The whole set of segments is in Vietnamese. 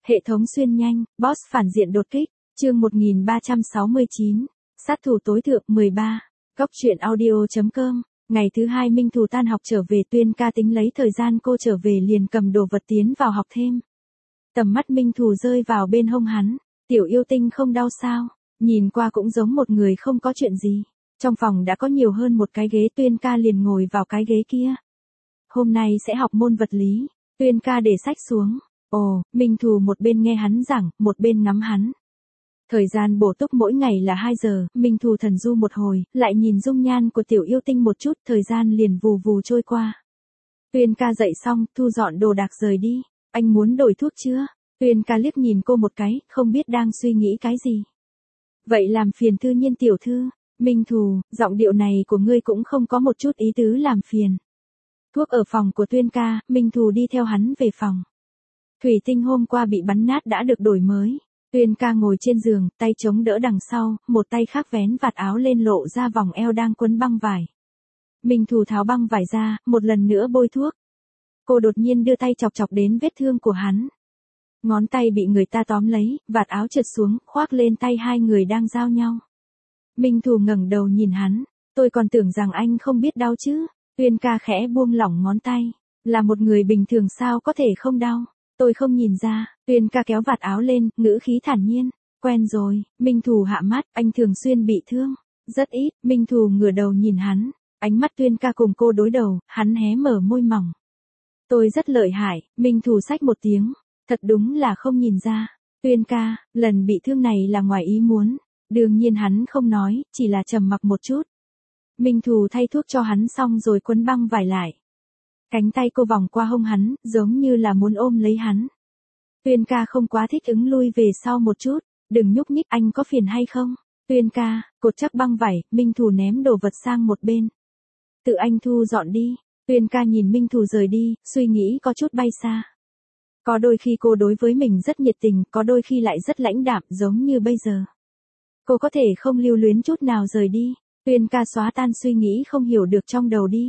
Hệ thống xuyên nhanh, boss phản diện đột kích, chương 1369, sát thủ tối thượng 13, góc truyện audio.com. Ngày thứ hai Minh Thù tan học trở về, Tuyên ca tính lấy thời gian cô trở về liền cầm đồ vật tiến vào học thêm. Tầm mắt Minh Thù rơi vào bên hông hắn, tiểu yêu tinh không đau sao, nhìn qua cũng giống một người không có chuyện gì. Trong phòng đã có nhiều hơn một cái ghế, Tuyên ca liền ngồi vào cái ghế kia. Hôm nay sẽ học môn vật lý, Tuyên ca để sách xuống. Ồ, Minh Thù một bên nghe hắn giảng, một bên ngắm hắn. Thời gian bổ túc mỗi ngày là 2 giờ, Minh Thù thần du một hồi, lại nhìn dung nhan của tiểu yêu tinh một chút, thời gian liền vù vù trôi qua. Tuyên ca dậy xong, thu dọn đồ đạc rời đi. Anh muốn đổi thuốc chưa? Tuyên ca liếc nhìn cô một cái, không biết đang suy nghĩ cái gì. Vậy làm phiền Thư Nhiên tiểu thư. Minh Thù, giọng điệu này của ngươi cũng không có một chút ý tứ làm phiền. Thuốc ở phòng của Tuyên ca, Minh Thù đi theo hắn về phòng. Thủy tinh hôm qua bị bắn nát đã được đổi mới. Tuyên ca ngồi trên giường, tay chống đỡ đằng sau, một tay khác vén vạt áo lên lộ ra vòng eo đang quấn băng vải. Minh Thù tháo băng vải ra, một lần nữa bôi thuốc. Cô đột nhiên đưa tay chọc chọc đến vết thương của hắn. Ngón tay bị người ta tóm lấy, vạt áo trượt xuống, khoác lên tay hai người đang giao nhau. Minh Thù ngẩng đầu nhìn hắn, tôi còn tưởng rằng anh không biết đau chứ. Tuyên ca khẽ buông lỏng ngón tay, là một người bình thường sao có thể không đau. Tôi không nhìn ra. Tuyên ca kéo vạt áo lên, ngữ khí thản nhiên. Quen rồi. Minh Thù hạ mắt, anh thường xuyên bị thương. Rất ít. Minh Thù ngửa đầu nhìn hắn. Ánh mắt Tuyên ca cùng cô đối đầu, hắn hé mở môi mỏng. Tôi rất lợi hại. Minh Thù xách một tiếng. Thật đúng là không nhìn ra. Tuyên ca, lần bị thương này là ngoài ý muốn. Đương nhiên hắn không nói, chỉ là trầm mặc một chút. Minh Thù thay thuốc cho hắn xong rồi quấn băng vải lại. Cánh tay cô vòng qua hông hắn, giống như là muốn ôm lấy hắn. Tuyên ca không quá thích ứng, lui về sau một chút. Đừng nhúc nhích, anh có phiền hay không? Tuyên ca, cột chắc băng vải, Minh Thù ném đồ vật sang một bên. Tự anh thu dọn đi. Tuyên ca nhìn Minh Thù rời đi, suy nghĩ có chút bay xa. Có đôi khi cô đối với mình rất nhiệt tình, có đôi khi lại rất lãnh đạm, giống như bây giờ. Cô có thể không lưu luyến chút nào rời đi. Tuyên ca xóa tan suy nghĩ không hiểu được trong đầu đi.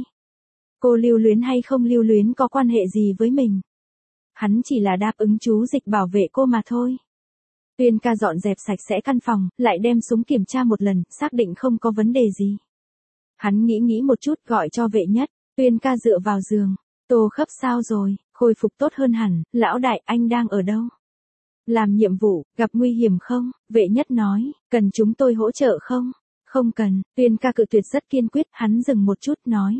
Cô lưu luyến hay không lưu luyến có quan hệ gì với mình? Hắn chỉ là đáp ứng chú Dịch bảo vệ cô mà thôi. Tuyên ca dọn dẹp sạch sẽ căn phòng, lại đem súng kiểm tra một lần, xác định không có vấn đề gì. Hắn nghĩ một chút, gọi cho Vệ Nhất. Tuyên ca dựa vào giường. Tô Khấp sao rồi, khôi phục tốt hơn hẳn, lão đại anh đang ở đâu? Làm nhiệm vụ, gặp nguy hiểm không? Vệ Nhất nói, cần chúng tôi hỗ trợ không? Không cần. Tuyên ca cự tuyệt rất kiên quyết, hắn dừng một chút nói.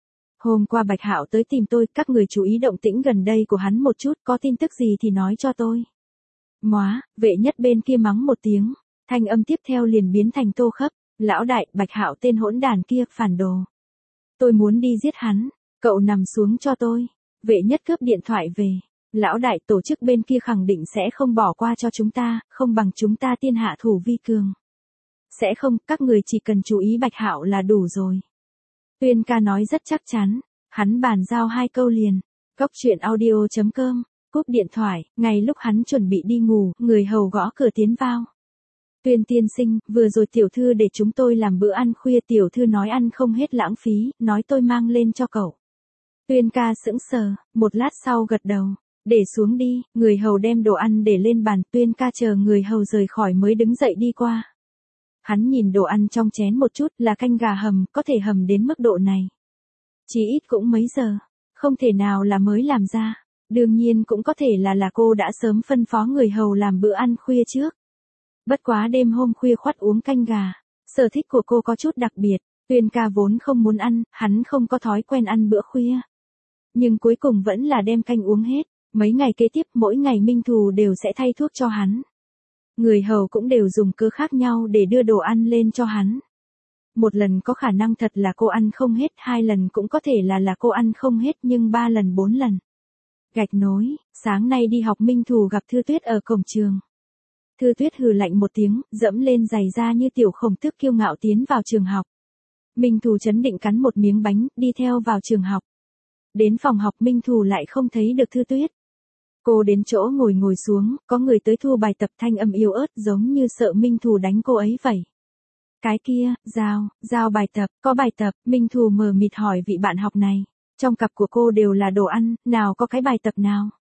Hôm qua Bạch Hạo tới tìm tôi, các người chú ý động tĩnh gần đây của hắn một chút, có tin tức gì thì nói cho tôi. Móa, Vệ Nhất bên kia mắng một tiếng, thanh âm tiếp theo liền biến thành Tô Khấp, lão đại, Bạch Hạo tên hỗn đàn kia, phản đồ. Tôi muốn đi giết hắn, cậu nằm xuống cho tôi. Vệ Nhất cướp điện thoại về, lão đại, tổ chức bên kia khẳng định sẽ không bỏ qua cho chúng ta, không bằng chúng ta tiên hạ thủ vi cường. Sẽ không, các người chỉ cần chú ý Bạch Hạo là đủ rồi. Tuyên ca nói rất chắc chắn, hắn bàn giao 2 câu liền. Góc truyện audio.com, cúp điện thoại, ngay lúc hắn chuẩn bị đi ngủ, người hầu gõ cửa tiến vào. Tuyên tiên sinh, vừa rồi tiểu thư để chúng tôi làm bữa ăn khuya, tiểu thư nói ăn không hết lãng phí, nói tôi mang lên cho cậu. Tuyên ca sững sờ, một lát sau gật đầu, để xuống đi, người hầu đem đồ ăn để lên bàn, Tuyên ca chờ người hầu rời khỏi mới đứng dậy đi qua. Hắn nhìn đồ ăn trong chén một chút, là canh gà hầm, có thể hầm đến mức độ này. Chỉ ít cũng mấy giờ, không thể nào là mới làm ra. Đương nhiên cũng có thể là cô đã sớm phân phó người hầu làm bữa ăn khuya trước. Bất quá đêm hôm khuya khoắt uống canh gà, sở thích của cô có chút đặc biệt. Tuyên ca vốn không muốn ăn, hắn không có thói quen ăn bữa khuya. Nhưng cuối cùng vẫn là đem canh uống hết. Mấy ngày kế tiếp mỗi ngày Minh Thù đều sẽ thay thuốc cho hắn. Người hầu cũng đều dùng cớ khác nhau để đưa đồ ăn lên cho hắn. Một lần có khả năng thật là cô ăn không hết, 2 lần cũng có thể là cô ăn không hết, nhưng 3 lần 4 lần. Gạch nối, sáng nay đi học Minh Thù gặp Thư Tuyết ở cổng trường. Thư Tuyết hừ lạnh một tiếng, dẫm lên giày da như tiểu khổng tước kiêu ngạo tiến vào trường học. Minh Thù trấn định cắn một miếng bánh, đi theo vào trường học. Đến phòng học Minh Thù lại không thấy được Thư Tuyết. Cô đến chỗ ngồi xuống, có người tới thu bài tập, thanh âm yếu ớt giống như sợ Minh Thù đánh cô ấy vậy. Cái kia, giao bài tập, có bài tập, Minh Thù mờ mịt hỏi vị bạn học này. Trong cặp của cô đều là đồ ăn, nào có cái bài tập nào.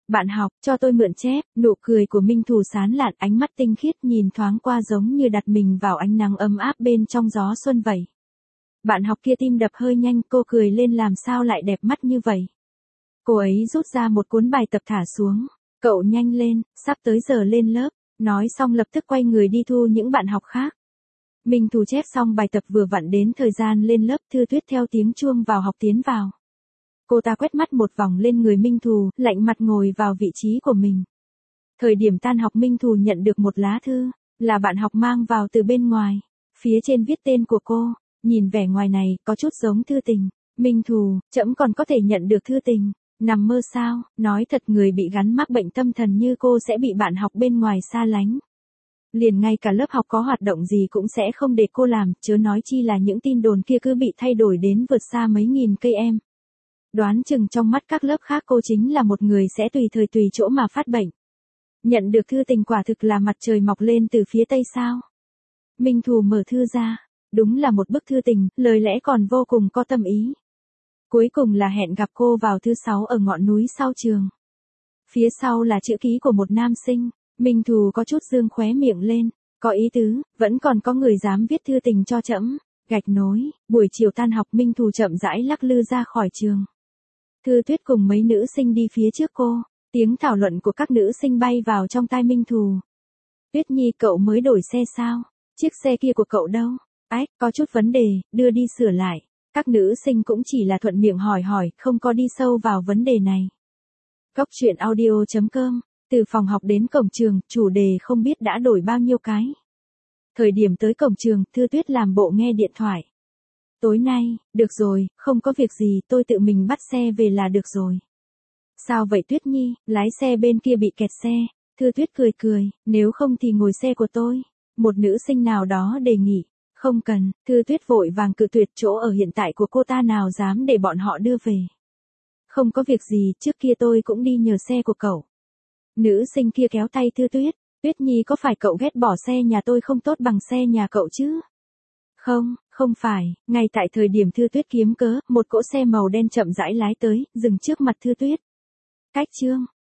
Bạn học, cho tôi mượn chép, nụ cười của Minh Thù sán lạn, ánh mắt tinh khiết nhìn thoáng qua giống như đặt mình vào ánh nắng ấm áp bên trong gió xuân vậy. Bạn học kia tim đập hơi nhanh, cô cười lên làm sao lại đẹp mắt như vậy. Cô ấy rút ra một cuốn bài tập thả xuống. Cậu nhanh lên, sắp tới giờ lên lớp. Nói xong lập tức quay người đi thu những bạn học khác. Minh Thù chép xong bài tập vừa vặn đến thời gian lên lớp, Thư Tuyết theo tiếng chuông vào học tiến vào. Cô ta quét mắt một vòng lên người Minh Thù, lạnh mặt ngồi vào vị trí của mình. Thời điểm tan học Minh Thù nhận được một lá thư, là bạn học mang vào từ bên ngoài. Phía trên viết tên của cô, nhìn vẻ ngoài này, có chút giống thư tình. Minh Thù, trẫm còn có thể nhận được thư tình. Nằm mơ sao, nói thật người bị gắn mắc bệnh tâm thần như cô sẽ bị bạn học bên ngoài xa lánh. Liền ngay cả lớp học có hoạt động gì cũng sẽ không để cô làm, chớ nói chi là những tin đồn kia cứ bị thay đổi đến vượt xa mấy nghìn cây em. Đoán chừng trong mắt các lớp khác cô chính là một người sẽ tùy thời tùy chỗ mà phát bệnh. Nhận được thư tình quả thực là mặt trời mọc lên từ phía tây sao. Minh Thù mở thư ra, đúng là một bức thư tình, lời lẽ còn vô cùng có tâm ý. Cuối cùng là hẹn gặp cô vào thứ 6 ở ngọn núi sau trường. Phía sau là chữ ký của một nam sinh. Minh Thù có chút dương khóe miệng lên, có ý tứ, vẫn còn có người dám viết thư tình cho trẫm. Gạch nối, buổi chiều tan học Minh Thù chậm rãi lắc lư ra khỏi trường. Thư Tuyết cùng mấy nữ sinh đi phía trước cô, tiếng thảo luận của các nữ sinh bay vào trong tai Minh Thù. Tuyết Nhi, cậu mới đổi xe sao? Chiếc xe kia của cậu đâu? Ách, có chút vấn đề, đưa đi sửa lại. Các nữ sinh cũng chỉ là thuận miệng hỏi, không có đi sâu vào vấn đề này. Góc truyện audio.com, từ phòng học đến cổng trường, chủ đề không biết đã đổi bao nhiêu cái. Thời điểm tới cổng trường, Thư Tuyết làm bộ nghe điện thoại. Tối nay, được rồi, không có việc gì, tôi tự mình bắt xe về là được rồi. Sao vậy Tuyết Nhi, lái xe bên kia bị kẹt xe. Thư Tuyết cười, nếu không thì ngồi xe của tôi. Một nữ sinh nào đó đề nghị. Không cần, Thư Tuyết vội vàng cự tuyệt, chỗ ở hiện tại của cô ta nào dám để bọn họ đưa về. Không có việc gì, trước kia tôi cũng đi nhờ xe của cậu. Nữ sinh kia kéo tay Thư Tuyết. Tuyết Nhi, có phải cậu ghét bỏ xe nhà tôi không tốt bằng xe nhà cậu chứ? Không phải, ngay tại thời điểm Thư Tuyết kiếm cớ, một cỗ xe màu đen chậm rãi lái tới, dừng trước mặt Thư Tuyết. Cách chương,